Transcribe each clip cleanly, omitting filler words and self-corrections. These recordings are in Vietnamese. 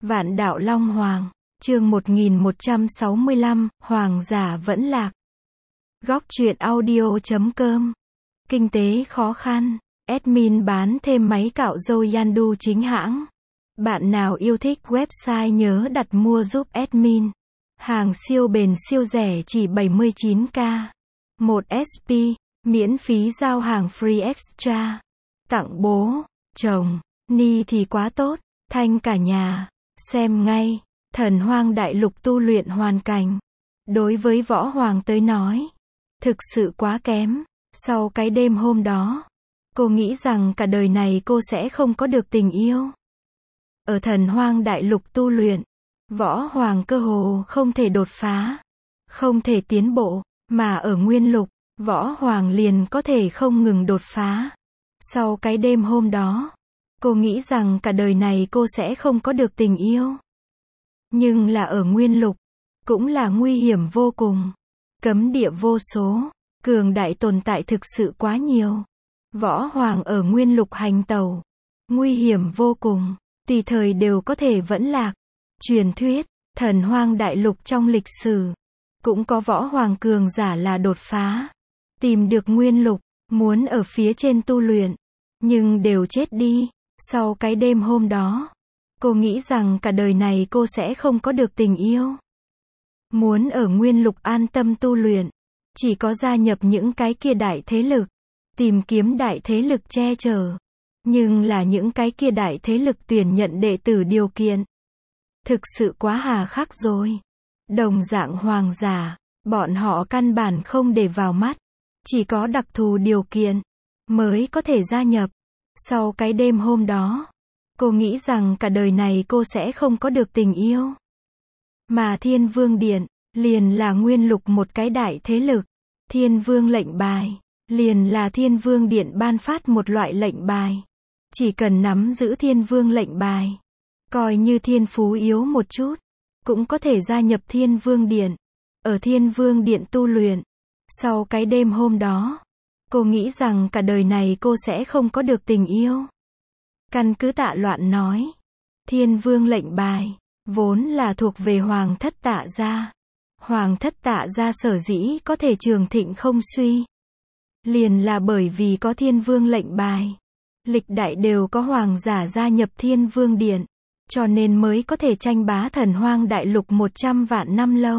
Vạn đạo Long Hoàng, chương 1165, Hoàng giả vẫn lạc. Góc truyện audio.com. Kinh tế khó khăn, admin bán thêm máy cạo râu Yandu chính hãng. Bạn nào yêu thích website nhớ đặt mua giúp admin. Hàng siêu bền siêu rẻ chỉ 79k. 1 SP, miễn phí giao hàng free extra. Tặng bố, chồng, ni thì quá tốt, thanh cả nhà. Xem ngay, Thần Hoang Đại Lục tu luyện hoàn cảnh. Đối với Võ Hoàng tới nói, thực sự quá kém. Sau cái đêm hôm đó, cô nghĩ rằng cả đời này cô sẽ không có được tình yêu. Ở Thần Hoang Đại Lục tu luyện, Võ Hoàng cơ hồ không thể đột phá, không thể tiến bộ, mà ở Nguyên Lục, Võ Hoàng liền có thể không ngừng đột phá. Sau cái đêm hôm đó, cô nghĩ rằng cả đời này cô sẽ không có được tình yêu. Nhưng là ở Nguyên Lục, cũng là nguy hiểm vô cùng. Cấm địa vô số, cường đại tồn tại thực sự quá nhiều. Võ Hoàng ở Nguyên Lục hành tẩu, nguy hiểm vô cùng, tùy thời đều có thể vẫn lạc. Truyền thuyết, Thần Hoang Đại Lục trong lịch sử, cũng có Võ Hoàng cường giả là đột phá, tìm được Nguyên Lục, muốn ở phía trên tu luyện, nhưng đều chết đi. Sau cái đêm hôm đó, cô nghĩ rằng cả đời này cô sẽ không có được tình yêu. Muốn ở Nguyên Lục an tâm tu luyện, chỉ có gia nhập những cái kia đại thế lực, tìm kiếm đại thế lực che chở. Nhưng là những cái kia đại thế lực tuyển nhận đệ tử điều kiện thực sự quá hà khắc rồi. Đồng dạng hoàng giả, bọn họ căn bản không để vào mắt, chỉ có đặc thù điều kiện mới có thể gia nhập. Sau cái đêm hôm đó, cô nghĩ rằng cả đời này cô sẽ không có được tình yêu. Mà Thiên Vương Điện, liền là Nguyên Lục một cái đại thế lực. Thiên Vương lệnh bài, liền là Thiên Vương Điện ban phát một loại lệnh bài. Chỉ cần nắm giữ Thiên Vương lệnh bài, coi như thiên phú yếu một chút, cũng có thể gia nhập Thiên Vương Điện, ở Thiên Vương Điện tu luyện. Sau cái đêm hôm đó, cô nghĩ rằng cả đời này cô sẽ không có được tình yêu. Căn cứ Tạ Loạn nói, Thiên Vương lệnh bài, vốn là thuộc về Hoàng thất Tạ gia. Hoàng thất Tạ gia sở dĩ có thể trường thịnh không suy, liền là bởi vì có Thiên Vương lệnh bài. Lịch đại đều có hoàng giả gia nhập Thiên Vương Điện, cho nên mới có thể tranh bá Thần Hoang Đại Lục 100 vạn năm lâu.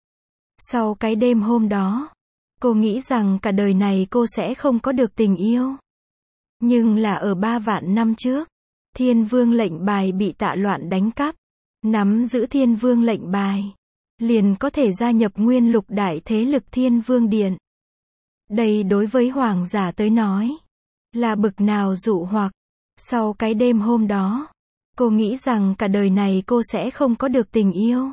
Sau cái đêm hôm đó, cô nghĩ rằng cả đời này cô sẽ không có được tình yêu. Nhưng là ở 3 vạn năm trước, Thiên Vương lệnh bài bị Tạ Loạn đánh cắp. Nắm giữ Thiên Vương lệnh bài, liền có thể gia nhập Nguyên Lục đại thế lực Thiên Vương Điện. Đây đối với hoàng giả tới nói, là bực nào dụ hoặc. Sau cái đêm hôm đó, cô nghĩ rằng cả đời này cô sẽ không có được tình yêu.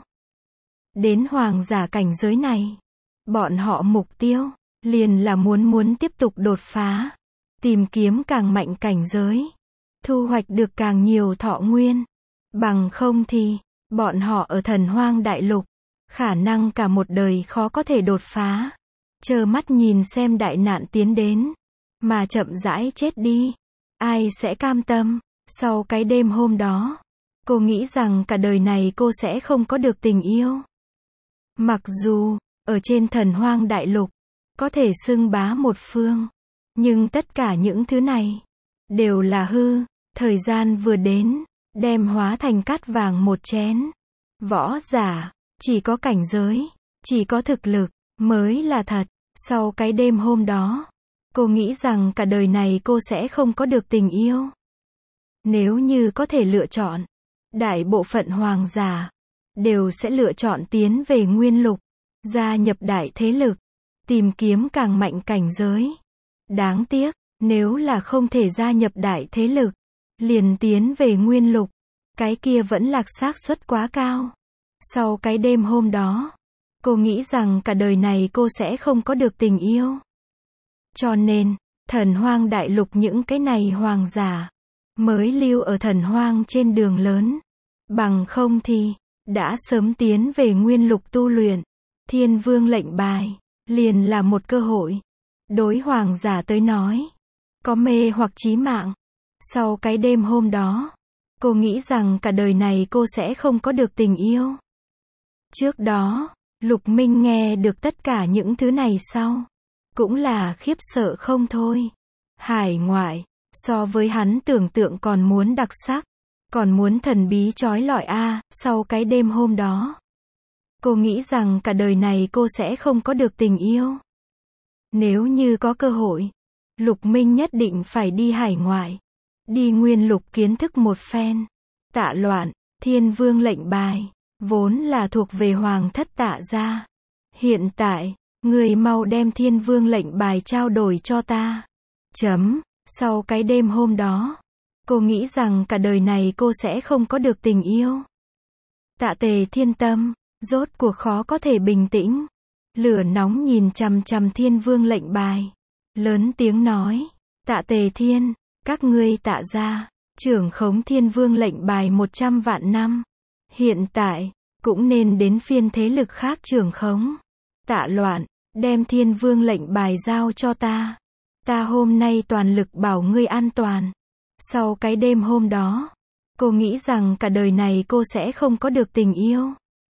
Đến hoàng giả cảnh giới này, bọn họ mục tiêu, liền là muốn tiếp tục đột phá, tìm kiếm càng mạnh cảnh giới, thu hoạch được càng nhiều thọ nguyên. Bằng không thì, bọn họ ở Thần Hoang Đại Lục, khả năng cả một đời khó có thể đột phá. Chờ mắt nhìn xem đại nạn tiến đến, mà chậm rãi chết đi. Ai sẽ cam tâm? Sau cái đêm hôm đó, cô nghĩ rằng cả đời này cô sẽ không có được tình yêu. Mặc dù, ở trên Thần Hoang Đại Lục, có thể xưng bá một phương, nhưng tất cả những thứ này, đều là hư. Thời gian vừa đến, đem hóa thành cát vàng một chén. Võ giả, chỉ có cảnh giới, chỉ có thực lực, mới là thật. Sau cái đêm hôm đó, cô nghĩ rằng cả đời này cô sẽ không có được tình yêu. Nếu như có thể lựa chọn, đại bộ phận hoàng giả, đều sẽ lựa chọn tiến về Nguyên Lục, gia nhập đại thế lực, tìm kiếm càng mạnh cảnh giới. Đáng tiếc, nếu là không thể gia nhập đại thế lực, liền tiến về Nguyên Lục, cái kia vẫn lạc xác suất quá cao. Sau cái đêm hôm đó, cô nghĩ rằng cả đời này cô sẽ không có được tình yêu. Cho nên, Thần Hoang Đại Lục những cái này hoàng giả, mới lưu ở Thần Hoang trên đường lớn. Bằng không thì, đã sớm tiến về Nguyên Lục tu luyện. Thiên Vương lệnh bài, liền là một cơ hội. Đối hoàng giả tới nói, có mê hoặc chí mạng. Sau cái đêm hôm đó, Cô nghĩ rằng cả đời này cô sẽ không có được tình yêu. Trước đó, Lục Minh nghe được tất cả những thứ này sau, cũng là khiếp sợ không thôi. Hải ngoại, so với hắn tưởng tượng còn muốn đặc sắc, còn muốn thần bí chói lọi a. Sau cái đêm hôm đó, cô nghĩ rằng cả đời này cô sẽ không có được tình yêu. Nếu như có cơ hội, Lục Minh nhất định phải đi hải ngoại, đi nguyên lục kiến thức một phen. Tạ Loạn, Thiên Vương lệnh bài, vốn là thuộc về hoàng thất Tạ gia. Hiện tại, người mau đem Thiên Vương lệnh bài trao đổi cho ta. Sau cái đêm hôm đó, cô nghĩ rằng cả đời này cô sẽ không có được tình yêu. Tạ Tề Thiên tâm, rốt cuộc khó có thể bình tĩnh. Lửa nóng nhìn chằm chằm Thiên Vương lệnh bài. Lớn tiếng nói, Tạ Tề Thiên, các ngươi Tạ gia, trưởng khống Thiên Vương lệnh bài 100 vạn năm. Hiện tại, cũng nên đến phiên thế lực khác trưởng khống. Tạ Loạn, đem Thiên Vương lệnh bài giao cho ta. Ta hôm nay toàn lực bảo ngươi an toàn. Sau cái đêm hôm đó, cô nghĩ rằng cả đời này cô sẽ không có được tình yêu.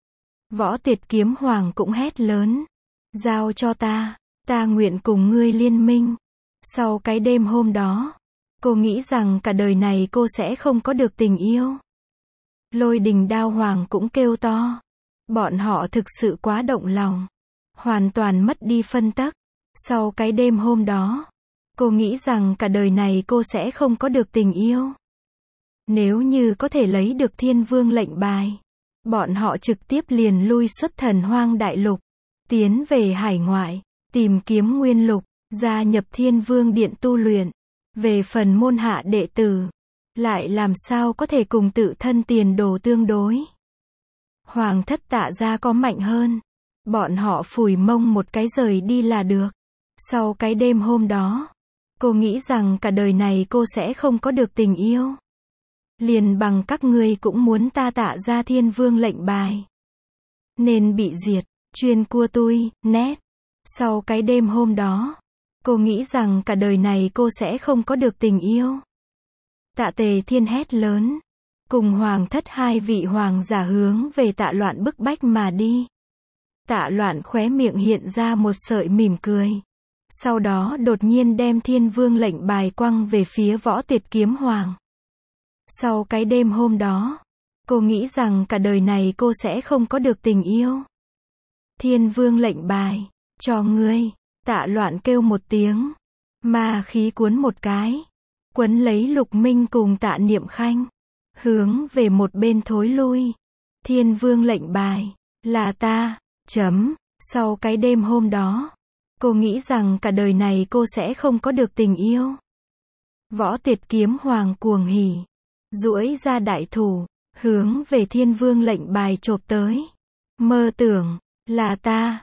Võ Tiệt Kiếm Hoàng cũng hét lớn. Giao cho ta nguyện cùng ngươi liên minh. Sau cái đêm hôm đó, cô nghĩ rằng cả đời này cô sẽ không có được tình yêu. Lôi Đình Đao Hoàng cũng kêu to. Bọn họ thực sự quá động lòng, hoàn toàn mất đi phân tắc. Sau cái đêm hôm đó, cô nghĩ rằng cả đời này cô sẽ không có được tình yêu. Nếu như có thể lấy được Thiên Vương lệnh bài, bọn họ trực tiếp liền lui xuất Thần Hoang Đại Lục, tiến về hải ngoại, tìm kiếm nguyên lục, gia nhập Thiên Vương Điện tu luyện. Về phần môn hạ đệ tử, lại làm sao có thể cùng tự thân tiền đồ tương đối. Hoàng thất Tạ gia có mạnh hơn, bọn họ phủi mông một cái rời đi là được. Sau cái đêm hôm đó, cô nghĩ rằng cả đời này cô sẽ không có được tình yêu. Liền bằng các ngươi cũng muốn ta Tạ gia Thiên Vương lệnh bài, nên bị diệt, chuyên cua tui, nét. Sau cái đêm hôm đó, cô nghĩ rằng cả đời này cô sẽ không có được tình yêu. Tạ Tề Thiên hét lớn, cùng hoàng thất hai vị hoàng giả hướng về Tạ Loạn bức bách mà đi. Tạ Loạn khóe miệng hiện ra một sợi mỉm cười. Sau đó đột nhiên đem Thiên Vương lệnh bài quăng về phía Võ Tiệt Kiếm Hoàng. Sau cái đêm hôm đó, cô nghĩ rằng cả đời này cô sẽ không có được tình yêu. Thiên Vương lệnh bài, cho ngươi. Tạ Loạn kêu một tiếng, ma khí cuốn một cái, quấn lấy Lục Minh cùng Tạ Niệm Khanh, hướng về một bên thối lui. Thiên Vương lệnh bài, là ta. Sau cái đêm hôm đó, cô nghĩ rằng cả đời này cô sẽ không có được tình yêu. Võ Tiệt Kiếm Hoàng cuồng hỉ, duỗi ra đại thủ, hướng về Thiên Vương lệnh bài chộp tới. Mơ tưởng, là ta.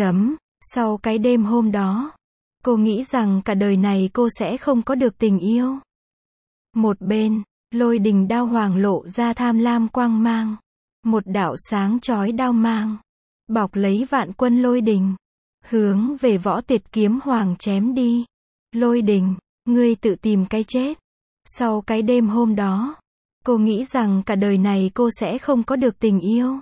Sau cái đêm hôm đó, cô nghĩ rằng cả đời này cô sẽ không có được tình yêu. Một bên, Lôi Đình Đao Hoàng lộ ra tham lam quang mang. Một đạo sáng chói đao mang, bọc lấy vạn quân lôi đình, hướng về Võ Tiệt Kiếm Hoàng chém đi. Lôi đình, ngươi tự tìm cái chết. Sau cái đêm hôm đó, cô nghĩ rằng cả đời này cô sẽ không có được tình yêu.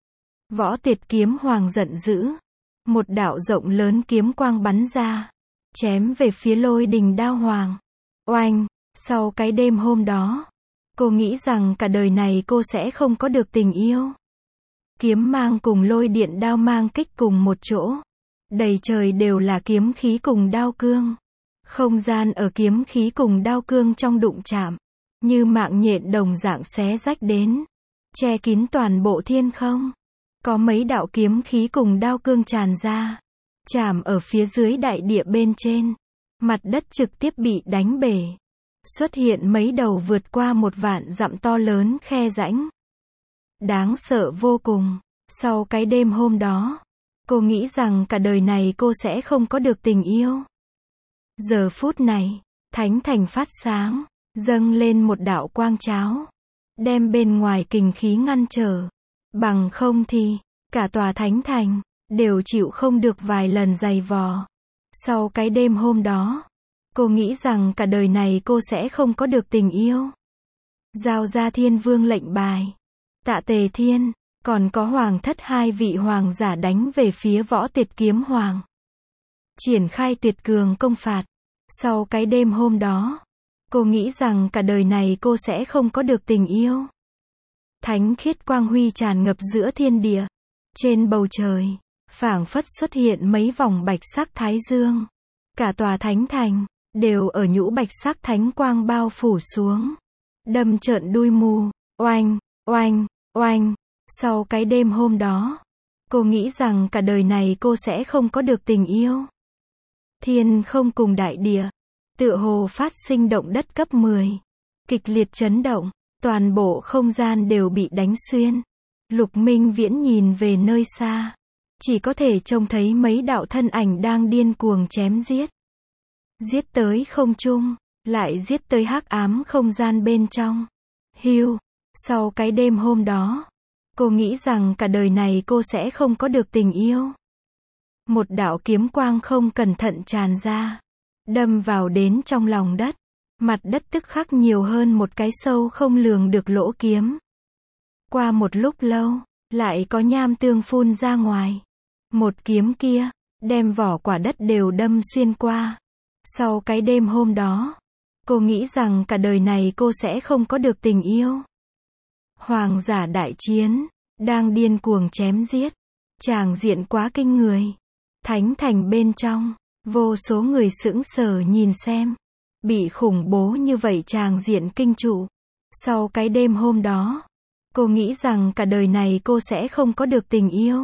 Võ Tiệt Kiếm Hoàng giận dữ. Một đạo rộng lớn kiếm quang bắn ra, chém về phía Lôi Đình Đao Hoàng. Oanh! Sau cái đêm hôm đó, cô nghĩ rằng cả đời này cô sẽ không có được tình yêu. Kiếm mang cùng lôi điện đao mang kích cùng một chỗ. Đầy trời đều là kiếm khí cùng đao cương. Không gian ở kiếm khí cùng đao cương trong đụng chạm, như mạng nhện đồng dạng xé rách đến, che kín toàn bộ thiên không. Có mấy đạo kiếm khí cùng đao cương tràn ra, chạm ở phía dưới đại địa bên trên. Mặt đất trực tiếp bị đánh bể. Xuất hiện mấy đầu vượt qua 1 vạn dặm to lớn khe rãnh. Đáng sợ vô cùng. Sau cái đêm hôm đó, cô nghĩ rằng cả đời này cô sẽ không có được tình yêu. Giờ phút này, Thánh Thành phát sáng, dâng lên một đạo quang cháo, đem bên ngoài kình khí ngăn trở. Bằng không thì, cả tòa Thánh Thành, đều chịu không được vài lần giày vò. Sau cái đêm hôm đó, cô nghĩ rằng cả đời này cô sẽ không có được tình yêu. giao ra Thiên Vương lệnh bài. Tạ Tề Thiên, còn có Hoàng thất hai vị hoàng giả đánh về phía Võ Tiệt Kiếm Hoàng. Triển khai tuyệt cường công phạt. Sau cái đêm hôm đó, cô nghĩ rằng cả đời này cô sẽ không có được tình yêu. Thánh khiết quang huy tràn ngập giữa thiên địa. Trên bầu trời, phảng phất xuất hiện mấy vòng bạch sắc thái dương. Cả tòa thánh thành, đều ở nhũ bạch sắc thánh quang bao phủ xuống. Đâm trợn đuôi mù, oanh, oanh, oanh. Sau cái đêm hôm đó, cô nghĩ rằng cả đời này cô sẽ không có được tình yêu. Thiên không cùng đại địa, tựa hồ phát sinh động đất cấp 10. Kịch liệt chấn động, toàn bộ không gian đều bị đánh xuyên. Lục Minh Viễn nhìn về nơi xa, chỉ có thể trông thấy mấy đạo thân ảnh đang điên cuồng chém giết. Giết tới không trung, lại giết tới hắc ám không gian bên trong. Hưu, sau cái đêm hôm đó, cô nghĩ rằng cả đời này cô sẽ không có được tình yêu. Một đạo kiếm quang không cẩn thận tràn ra, đâm vào đến trong lòng đất. Mặt đất tức khắc nhiều hơn một cái sâu không lường được lỗ kiếm. Qua một lúc lâu, lại có nham tương phun ra ngoài. Một kiếm kia, đem vỏ quả đất đều đâm xuyên qua. Sau cái đêm hôm đó, cô nghĩ rằng cả đời này cô sẽ không có được tình yêu. Hoàng giả đại chiến, đang điên cuồng chém giết. Tràng diện quá kinh người. Thánh thành bên trong, vô số người sững sờ nhìn xem. Bị khủng bố như vậy tràng diện kinh trụ. Sau cái đêm hôm đó, cô nghĩ rằng cả đời này cô sẽ không có được tình yêu.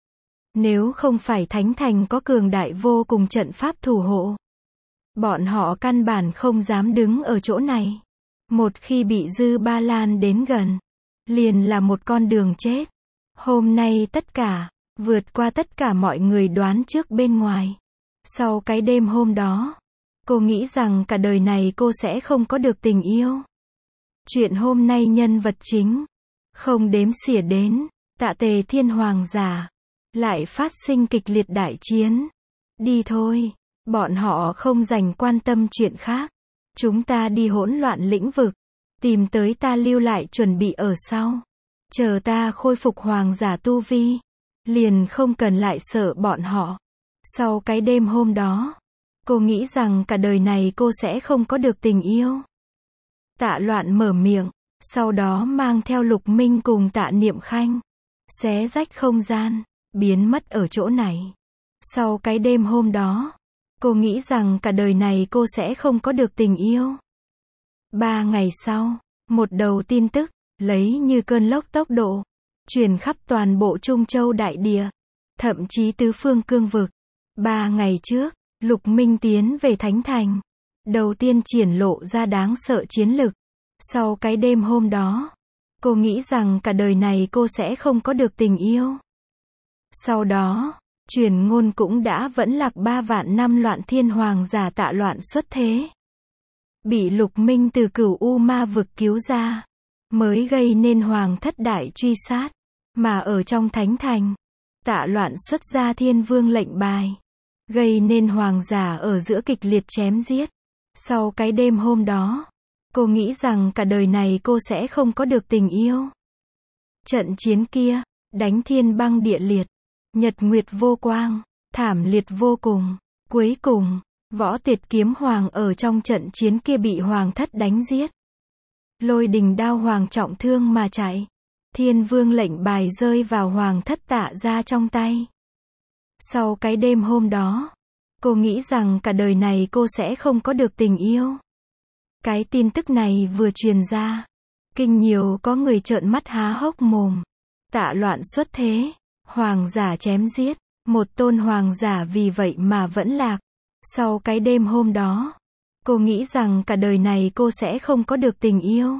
Nếu không phải thánh thành có cường đại vô cùng trận pháp thủ hộ, bọn họ căn bản không dám đứng ở chỗ này. Một khi bị Dư Ba Lan đến gần, liền là một con đường chết. Hôm nay tất cả, vượt qua tất cả mọi người đoán trước bên ngoài. Sau cái đêm hôm đó, cô nghĩ rằng cả đời này cô sẽ không có được tình yêu. Chuyện hôm nay nhân vật chính, không đếm xỉa đến, Tạ Tề Thiên Hoàng giả, lại phát sinh kịch liệt đại chiến. Đi thôi, bọn họ không dành quan tâm chuyện khác. Chúng ta đi hỗn loạn lĩnh vực, tìm tới ta lưu lại chuẩn bị ở sau. Chờ ta khôi phục hoàng giả tu vi, liền không cần lại sợ bọn họ. Sau cái đêm hôm đó, cô nghĩ rằng cả đời này cô sẽ không có được tình yêu. Tạ Loạn mở miệng, sau đó mang theo Lục Minh cùng Tạ Niệm Khanh, xé rách không gian, biến mất ở chỗ này. Sau cái đêm hôm đó, cô nghĩ rằng cả đời này cô sẽ không có được tình yêu. 3 ngày sau, một đầu tin tức, lấy như cơn lốc tốc độ, truyền khắp toàn bộ Trung Châu đại địa, thậm chí tứ phương cương vực. 3 ngày trước, Lục Minh tiến về Thánh Thành. Đầu tiên triển lộ ra đáng sợ chiến lực. Sau cái đêm hôm đó, cô nghĩ rằng cả đời này cô sẽ không có được tình yêu. Sau đó, truyền ngôn cũng đã vẫn lạc 3 vạn năm Loạn Thiên Hoàng giả Tạ Loạn xuất thế. Bị Lục Minh từ Cửu U Ma vực cứu ra, mới gây nên Hoàng thất đại truy sát. Mà ở trong Thánh Thành, Tạ Loạn xuất ra Thiên Vương lệnh bài, gây nên hoàng giả ở giữa kịch liệt chém giết. Sau cái đêm hôm đó, cô nghĩ rằng cả đời này cô sẽ không có được tình yêu. Trận chiến kia, đánh thiên băng địa liệt, nhật nguyệt vô quang, thảm liệt vô cùng. Cuối cùng, Võ Tiệt Kiếm Hoàng ở trong trận chiến kia bị Hoàng thất đánh giết. Lôi Đình Đao Hoàng trọng thương mà chạy. Thiên Vương lệnh bài rơi vào Hoàng thất Tạ gia trong tay. Sau cái đêm hôm đó, cô nghĩ rằng cả đời này cô sẽ không có được tình yêu. Cái tin tức này vừa truyền ra, kinh nhiều có người trợn mắt há hốc mồm. Tạ Loạn xuất thế, hoàng giả chém giết, một tôn hoàng giả vì vậy mà vẫn lạc. Sau cái đêm hôm đó, cô nghĩ rằng cả đời này cô sẽ không có được tình yêu.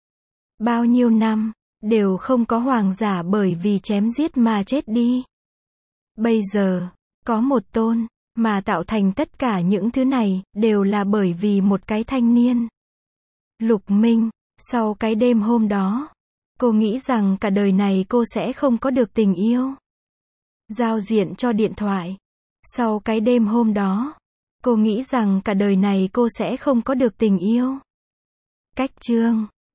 Bao nhiêu năm, đều không có hoàng giả bởi vì chém giết mà chết đi. Bây giờ, có một tôn, mà tạo thành tất cả những thứ này, đều là bởi vì một cái thanh niên. Lục Minh, sau cái đêm hôm đó, cô nghĩ rằng cả đời này cô sẽ không có được tình yêu. Giao diện cho điện thoại. Sau cái đêm hôm đó, cô nghĩ rằng cả đời này cô sẽ không có được tình yêu. Cách chương